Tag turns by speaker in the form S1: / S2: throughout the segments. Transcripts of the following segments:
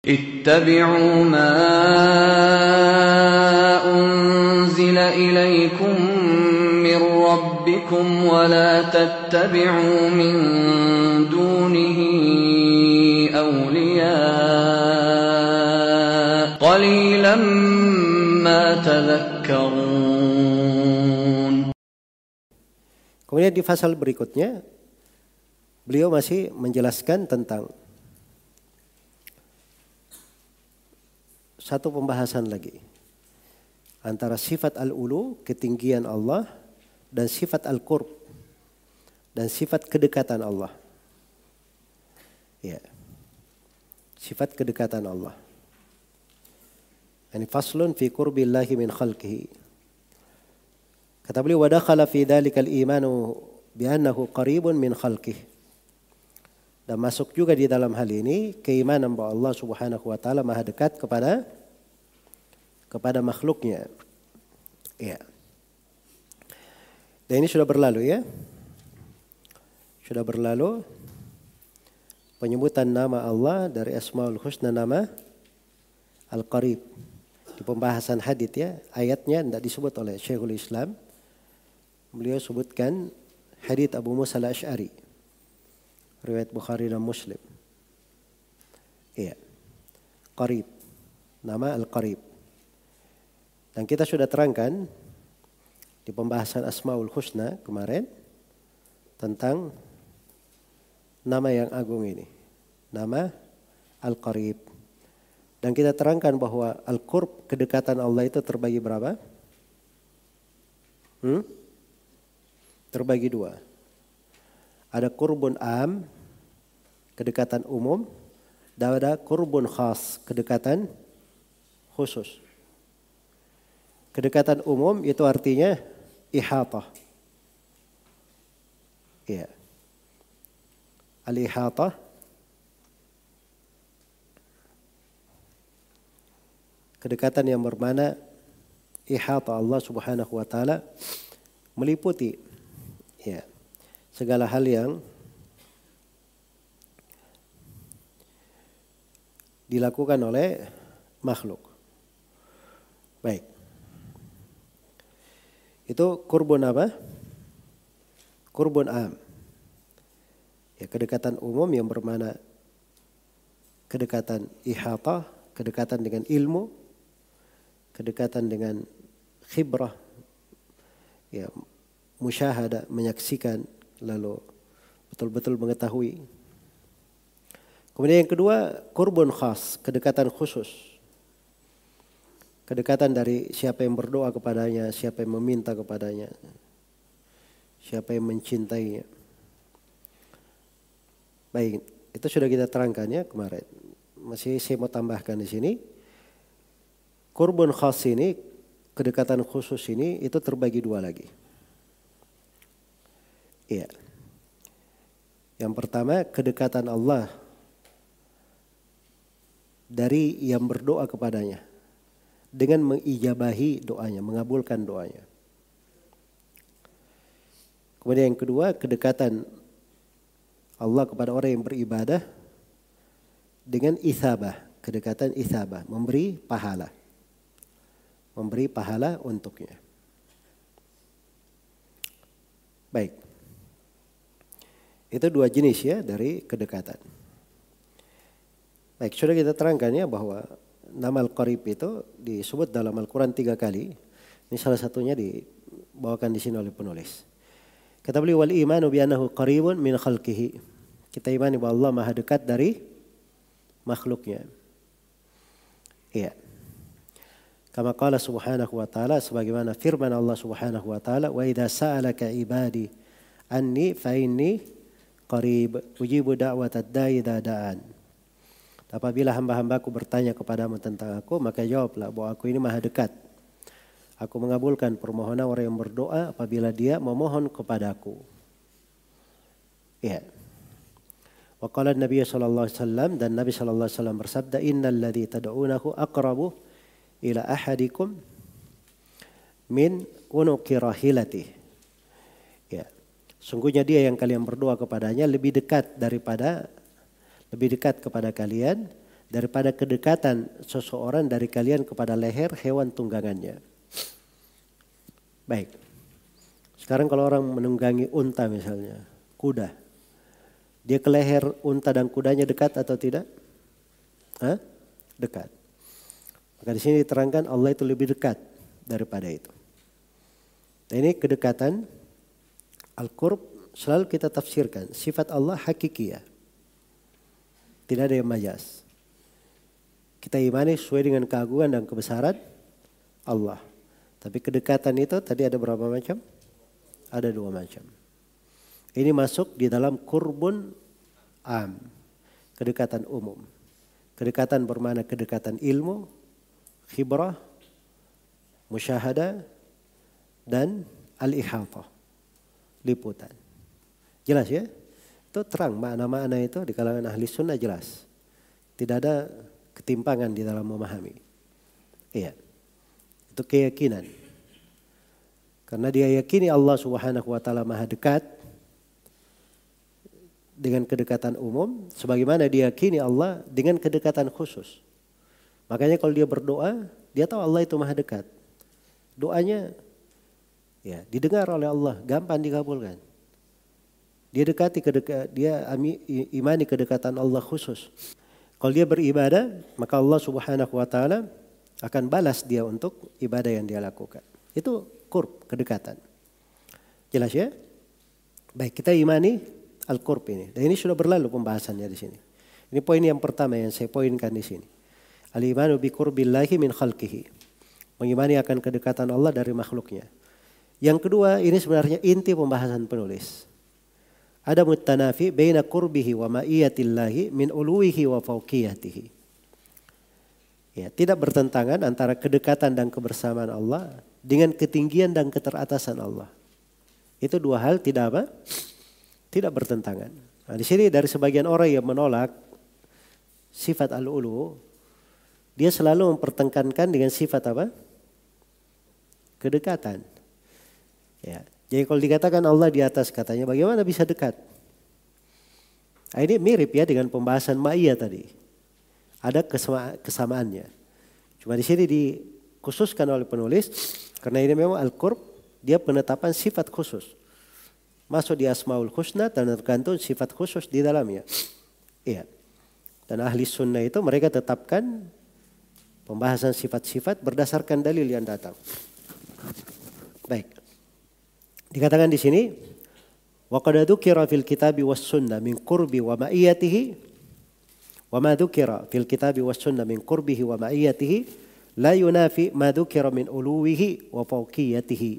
S1: اتبعوا ما أنزل إليكم من ربكم ولا تتبعوا من دونه أولياء قليلا ما تذكرون.
S2: Kemudian di pasal berikutnya beliau masih menjelaskan tentang satu pembahasan lagi antara sifat al-ulu, ketinggian Allah, dan sifat al-qurb, dan sifat kedekatan Allah. Ya. Sifat kedekatan Allah. Ini faslun fi qurbillahi min khalqihi. Kata beliau, wa dakhala fi dhalika al-imanu bi annahu qaribun min khalqihi. Dan masuk juga di dalam hal ini keimanan bahwa Allah Subhanahu wa taala Maha dekat kepada makhluknya. Ya. Dan ini sudah berlalu ya. Sudah berlalu penyebutan nama Allah dari Asmaul Husna, nama Al-Qarib. Di pembahasan hadits ya, ayatnya tidak disebut oleh Syekhul Islam. Beliau sebutkan hadits Abu Musa al-Asy'ari, riwayat Bukhari dan Muslim. Iya. Qarib. Nama Al-Qarib. Dan kita sudah terangkan di pembahasan Asmaul Husna kemarin tentang nama yang agung ini. Nama Al-Qarib. Dan kita terangkan bahwa Al-Qurb, kedekatan Allah itu terbagi berapa? Terbagi dua. Ada qurbun am, kedekatan umum, dan ada qurbun khas, kedekatan khusus. Kedekatan umum itu artinya ihatah. Ya. Al-ihatah kedekatan yang bermakna ihatah Allah Subhanahu wa taala meliputi ya segala hal yang dilakukan oleh makhluk. Baik. Itu qurbun apa? Qurbun am. Ya, kedekatan umum yang bermakna kedekatan ihatah, kedekatan dengan ilmu, kedekatan dengan khibrah, ya, musyahadah, menyaksikan, lalu betul-betul mengetahui. Kemudian yang kedua, qurbun khas, kedekatan khusus. Kedekatan dari siapa yang berdoa kepadanya, siapa yang meminta kepadanya, siapa yang mencintainya. Baik, itu sudah kita terangkan ya kemarin. Masih saya mau tambahkan di sini. Qurbun khas ini, kedekatan khusus ini itu terbagi dua lagi. Iya. Yang pertama, kedekatan Allah dari yang berdoa kepadanya dengan mengijabahi doanya, mengabulkan doanya. Kemudian yang kedua, kedekatan Allah kepada orang yang beribadah dengan isabah, kedekatan isabah, memberi pahala. Memberi pahala untuknya. Baik. Itu dua jenis ya dari kedekatan. Baik, sudah kita terangkan ya bahwa nama Al-Qarib itu disebut dalam Al-Quran 3 kali. Ini salah satunya dibawakan di sini oleh penulis. Kata beliau, wal imanu bi annahu qaribun min khalqihi. Kita imani bahwa Allah Maha dekat dari makhluknya. Iya. Kama qala subhanahu wa ta'ala, sebagaimana firman Allah Subhanahu wa ta'ala, wa idza sa'alaka ibadi anni fa inni qarib ujibu da'watad da'i idza da'an. Apabila hamba-hambaku bertanya kepadamu tentang aku, maka jawablah bahwa aku ini Maha dekat. Aku mengabulkan permohonan orang yang berdoa apabila dia memohon kepadaku. Ya. Wa qala Nabi sallallahu alaihi wasallam, dan Nabi sallallahu alaihi wasallam bersabda, innal ladzi tad'unahu aqrabu ila ahadikum min unuqi rahilati. Ya. Sungguhnya dia yang kalian berdoa kepadanya lebih dekat kepada kalian daripada kedekatan seseorang dari kalian kepada leher hewan tunggangannya. Baik. Sekarang kalau orang menunggangi unta misalnya, kuda. Dia ke leher unta dan kudanya dekat atau tidak? Dekat. Maka di sini diterangkan Allah itu lebih dekat daripada itu. Nah, ini kedekatan al-qurb selalu kita tafsirkan. Sifat Allah hakikiyah. Tidak ada yang majas. Kita imani sesuai dengan keagungan dan kebesaran Allah. Tapi kedekatan itu tadi ada berapa macam? Ada 2 macam. Ini masuk di dalam qurbun am. Kedekatan umum. Kedekatan bermakna kedekatan ilmu, khibrah, musyahadah, dan al-ihatah. Liputan. Jelas ya? Itu terang makna-makna itu di kalangan ahli sunnah jelas. Tidak ada ketimpangan di dalam memahami. Iya. Itu keyakinan. Karena dia yakini Allah Subhanahu wa taala Maha dekat dengan kedekatan umum, sebagaimana dia yakini Allah dengan kedekatan khusus. Makanya kalau dia berdoa, dia tahu Allah itu Maha dekat. Doanya ya didengar oleh Allah, gampang dikabulkan. Dia imani kedekatan Allah khusus. Kalau dia beribadah, maka Allah Subhanahu wa taala akan balas dia untuk ibadah yang dia lakukan. Itu qurb, kedekatan. Jelas ya? Baik, kita imani al-qurb ini. Dan ini sudah berlalu pembahasannya di sini. Ini poin yang pertama yang saya poinkan di sini. Al-imanu bi qurbillahi min khalqihi. Mengimani akan kedekatan Allah dari makhluknya. Yang kedua, ini sebenarnya inti pembahasan penulis. Ada mutanafi baina qurbihi wa ma'iyatillahi min uluwihi wa fauqiyatihi. Ya, tidak bertentangan antara kedekatan dan kebersamaan Allah dengan ketinggian dan keteratasan Allah. Itu 2 hal tidak apa? Tidak bertentangan. Nah, di sini dari sebagian orang yang menolak sifat al-ulu, dia selalu mempertengkankan dengan sifat apa? Kedekatan. Ya. Jadi kalau dikatakan Allah di atas katanya bagaimana bisa dekat? Nah, ini mirip ya dengan pembahasan ma'iyah tadi. Ada kesamaannya. Cuma di sini dikhususkan oleh penulis karena ini memang al-qurb, dia penetapan sifat khusus. Masuk di Asmaul Husna dan tergantung sifat khusus di dalamnya. Iya. Dan ahli sunnah itu mereka tetapkan pembahasan sifat-sifat berdasarkan dalil yang datang. Baik. Dikatakan di sini, wa qad dzukira fil kitabi was sunnah min qurbi wa ma'iyatihi wa ma dzukira fil kitabi was sunnah min qurbihi wa ma'iyatihi la yunafi ma dzukira min uluwihi wa fawqiyatihi.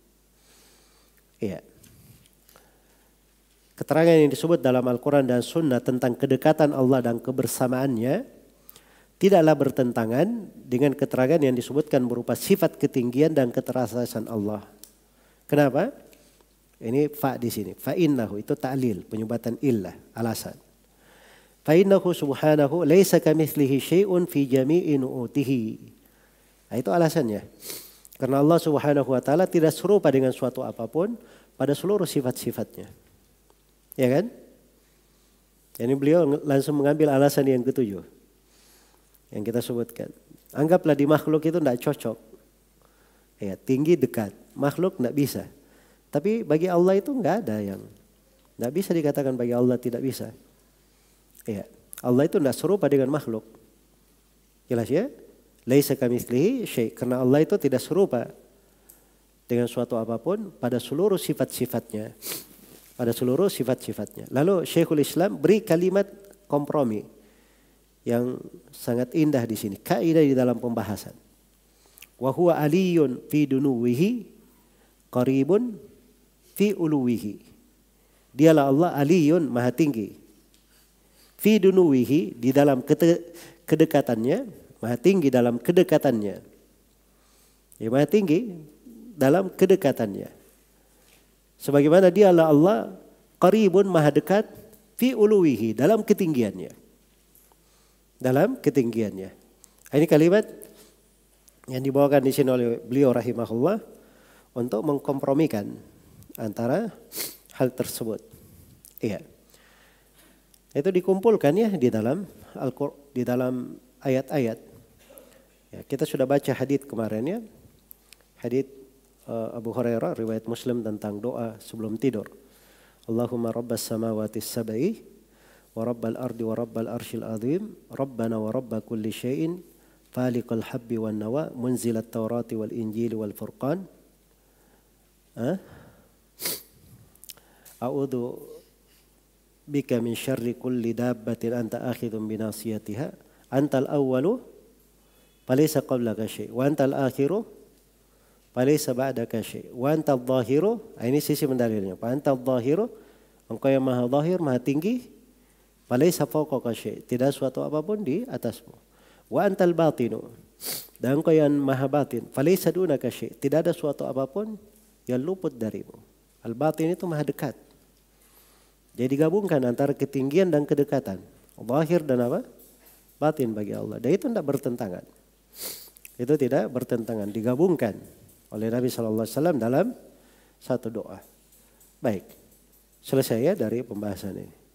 S2: Iya. Keterangan yang disebut dalam Al-Quran dan Sunnah tentang kedekatan Allah dan kebersamaannya tidaklah bertentangan dengan keterangan yang disebutkan berupa sifat ketinggian dan keteratasan Allah. Kenapa? Ini fa di sini. Fa innahu itu ta'lil, penyebatan illah, alasan. Fa innahu subhanahu laisa kamitslihi syai'un fi jami'i nu'utihi. Nah, itu alasannya. Karena Allah Subhanahu wa taala tidak serupa dengan suatu apapun pada seluruh sifat-sifatnya. Ya kan? Ini beliau langsung mengambil alasan yang ketujuh yang kita sebutkan. Anggaplah di makhluk itu tidak cocok. Ya, tinggi dekat, makhluk tidak bisa. Tapi bagi Allah itu enggak ada yang tidak bisa dikatakan bagi Allah tidak bisa. Ya, Allah itu tidak serupa dengan makhluk. Jelas ya? Laisa kamitslihi syai', karena Allah itu tidak serupa dengan suatu apapun pada seluruh sifat-sifatnya. Pada seluruh sifat-sifatnya. Lalu Syekhul Islam beri kalimat kompromi yang sangat indah di sini. Kaidah di dalam pembahasan. Wa huwa aliyun fi dunuwihi qaribun fi uluwihi. Dialah Allah aliyun maha tinggi. Fi dunuwihi di dalam kedekatannya, maha tinggi dalam kedekatannya. Ya, maha tinggi dalam kedekatannya. Sebagaimana dialah Allah qaribun maha dekat fi uluwihi dalam ketinggiannya. Dalam ketinggiannya. Ini kalimat yang dibawakan di sini oleh beliau rahimahullah untuk mengkompromikan antara hal tersebut. Iya. Itu dikumpulkan ya di dalam di dalam ayat-ayat. Ya, kita sudah baca hadits kemarin ya. Hadits Abu Hurairah riwayat Muslim tentang doa sebelum tidur. Allahumma rabbas samawati sab'i wa rabbal ardi wa rabbal arshil azim rabbana wa rabba kulli syai'in faliqal habbi wan nawa munzilat taurati wal injili wal furqan. A'udzu bika min syarri kulli dabbatin anta akhidhun binasiyatiha antal awwalu falaysa qablaka syai' wa antal akhiru falaysa ba'daka syai' wa antal zahiru. Ini sisi mendalilnya. Fa antal zahiru, engkau yang maha zahir, maha tinggi. Falaysa fawqaka syai', tidak suatu apapun di atasmu. Wa antal batinu, dan engkau yang maha batin. Falaysa dunaka syai', tidak ada suatu apapun yang luput darimu. Al batin itu maha dekat. Jadi digabungkan antara ketinggian dan kedekatan. Zahir dan apa? Batin bagi Allah. Dan itu tidak bertentangan. Itu tidak bertentangan. Digabungkan oleh Nabi SAW dalam satu doa. Baik. Selesai ya dari pembahasan ini.